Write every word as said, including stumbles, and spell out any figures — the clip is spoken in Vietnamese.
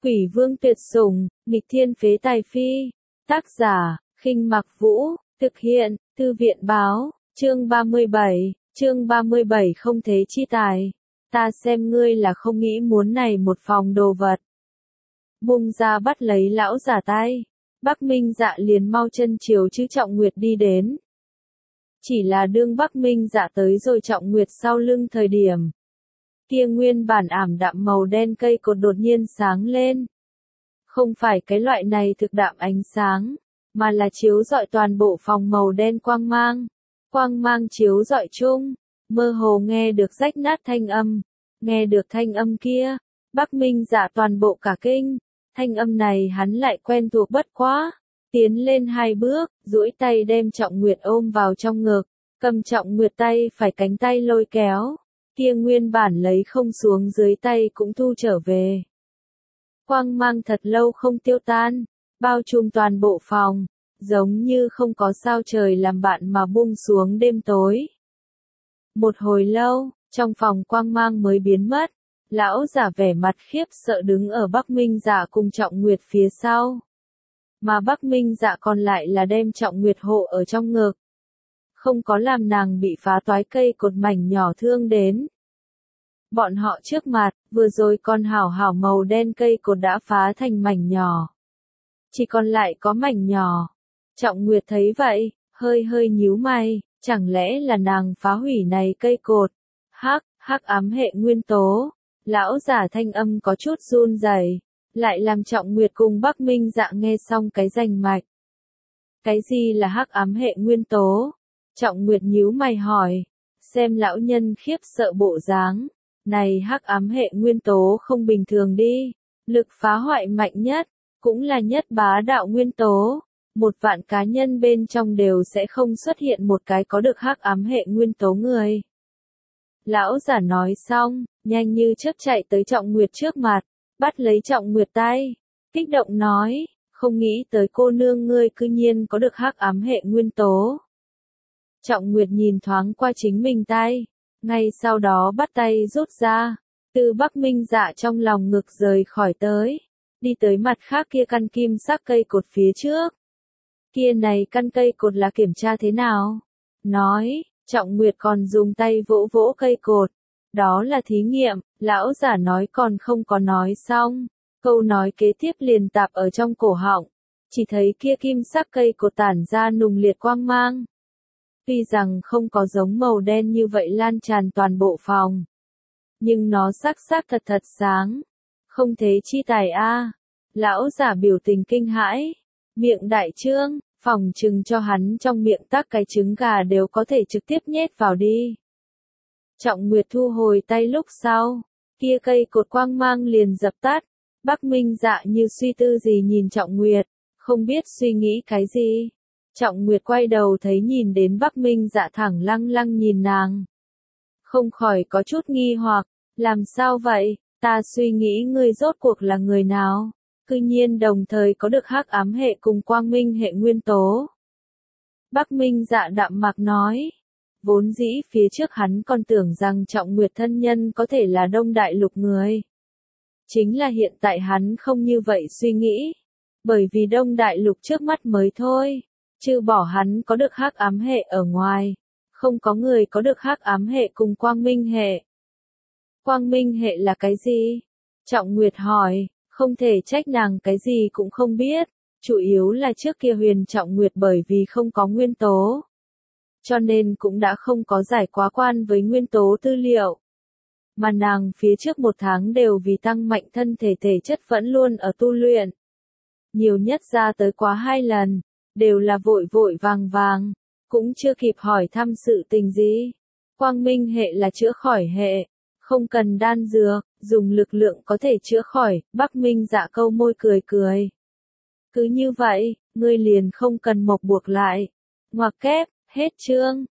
Quỷ vương tuyệt sủng, nghịch thiên phế tài phi. Tác giả, Khinh Mặc Vũ, thực hiện, Thư viện báo, chương ba mươi bảy, chương ba mươi bảy không thế chi tài. Ta xem ngươi là không nghĩ muốn này một phòng đồ vật. Bung ra bắt lấy lão giả tay. Bắc Minh Dạ liền mau chân chiều chữ Trọng Nguyệt đi đến. Chỉ là đương Bắc Minh Dạ tới rồi Trọng Nguyệt sau lưng thời điểm. Kia nguyên bản ảm đạm màu đen cây cột đột nhiên sáng lên. Không phải cái loại này thực đạm ánh sáng, mà là chiếu rọi toàn bộ phòng màu đen quang mang. Quang mang chiếu rọi chung, mơ hồ nghe được rách nát thanh âm. Nghe được thanh âm kia, Bắc Minh Dạ toàn bộ cả kinh. Thanh âm này hắn lại quen thuộc bất quá. Tiến lên hai bước, duỗi tay đem Trọng Nguyệt ôm vào trong ngực. Cầm Trọng Nguyệt tay phải cánh tay lôi kéo. Kia nguyên bản lấy không xuống dưới tay cũng thu trở về. Quang mang thật lâu không tiêu tan, bao trùm toàn bộ phòng, giống như không có sao trời làm bạn mà buông xuống đêm tối. Một hồi lâu, trong phòng quang mang mới biến mất, lão giả vẻ mặt khiếp sợ đứng ở Bắc Minh Dạ cùng Trọng Nguyệt phía sau. Mà Bắc Minh Dạ còn lại là đem Trọng Nguyệt hộ ở trong ngực. Không có làm nàng bị phá toái cây cột mảnh nhỏ thương đến. Bọn họ trước mặt, vừa rồi con hảo hảo màu đen cây cột đã phá thành mảnh nhỏ. Chỉ còn lại có mảnh nhỏ. Trọng Nguyệt thấy vậy, hơi hơi nhíu mày, chẳng lẽ là nàng phá hủy này cây cột? Hắc, hắc ám hệ nguyên tố. Lão giả thanh âm có chút run rẩy, lại làm Trọng Nguyệt cùng Bắc Minh Dạ nghe xong cái rành mạch. Cái gì là hắc ám hệ nguyên tố? Trọng Nguyệt nhíu mày hỏi, xem lão nhân khiếp sợ bộ dáng. Này hắc ám hệ nguyên tố không bình thường đi, lực phá hoại mạnh nhất, cũng là nhất bá đạo nguyên tố. Một vạn cá nhân bên trong đều sẽ không xuất hiện một cái có được hắc ám hệ nguyên tố người. Lão giả nói xong, nhanh như chớp chạy tới Trọng Nguyệt trước mặt, bắt lấy Trọng Nguyệt tay, kích động nói, không nghĩ tới cô nương ngươi cư nhiên có được hắc ám hệ nguyên tố. Trọng Nguyệt nhìn thoáng qua chính mình tay, ngay sau đó bắt tay rút ra, từ Bắc Minh Dạ trong lòng ngực rời khỏi tới, đi tới mặt khác kia căn kim sắc cây cột phía trước. Kia này căn cây cột là kiểm tra thế nào? Nói, Trọng Nguyệt còn dùng tay vỗ vỗ cây cột. Đó là thí nghiệm, lão giả nói còn không có nói xong. Câu nói kế tiếp liền tạp ở trong cổ họng. Chỉ thấy kia kim sắc cây cột tản ra nùng liệt quang mang. Tuy rằng không có giống màu đen như vậy lan tràn toàn bộ phòng. Nhưng nó sắc sắc thật thật sáng. Không thế chi tài a. Lão giả biểu tình kinh hãi. Miệng đại trương, phòng trừng cho hắn trong miệng tắc cái trứng gà đều có thể trực tiếp nhét vào đi. Trọng Nguyệt thu hồi tay lúc sau. Kia cây cột quang mang liền dập tắt. Bắc Minh Dạ như suy tư gì nhìn Trọng Nguyệt. Không biết suy nghĩ cái gì. Trọng Nguyệt quay đầu thấy nhìn đến Bắc Minh Dạ thẳng lăng lăng nhìn nàng. Không khỏi có chút nghi hoặc, làm sao vậy, ta suy nghĩ ngươi rốt cuộc là người nào, cư nhiên đồng thời có được hắc ám hệ cùng quang minh hệ nguyên tố. Bắc Minh Dạ đạm mạc nói, vốn dĩ phía trước hắn còn tưởng rằng Trọng Nguyệt thân nhân có thể là Đông Đại Lục người. Chính là hiện tại hắn không như vậy suy nghĩ, bởi vì Đông Đại Lục trước mắt mới thôi. Trừ bỏ hắn có được hắc ám hệ ở ngoài, không có người có được hắc ám hệ cùng quang minh hệ. Quang minh hệ là cái gì? Trọng Nguyệt hỏi, không thể trách nàng cái gì cũng không biết, chủ yếu là trước kia Huyền Trọng Nguyệt bởi vì không có nguyên tố. Cho nên cũng đã không có giải quá quan với nguyên tố tư liệu. Mà nàng phía trước một tháng đều vì tăng mạnh thân thể thể chất vẫn luôn ở tu luyện. Nhiều nhất ra tới quá hai lần. Đều là vội vội vàng vàng, cũng chưa kịp hỏi thăm sự tình gì. Quang minh hệ là chữa khỏi hệ, không cần đan dược, dùng lực lượng có thể chữa khỏi. Bắc Minh Dạ câu môi cười cười. Cứ như vậy, ngươi liền không cần mộc buộc lại. Ngoặc kép, hết chương.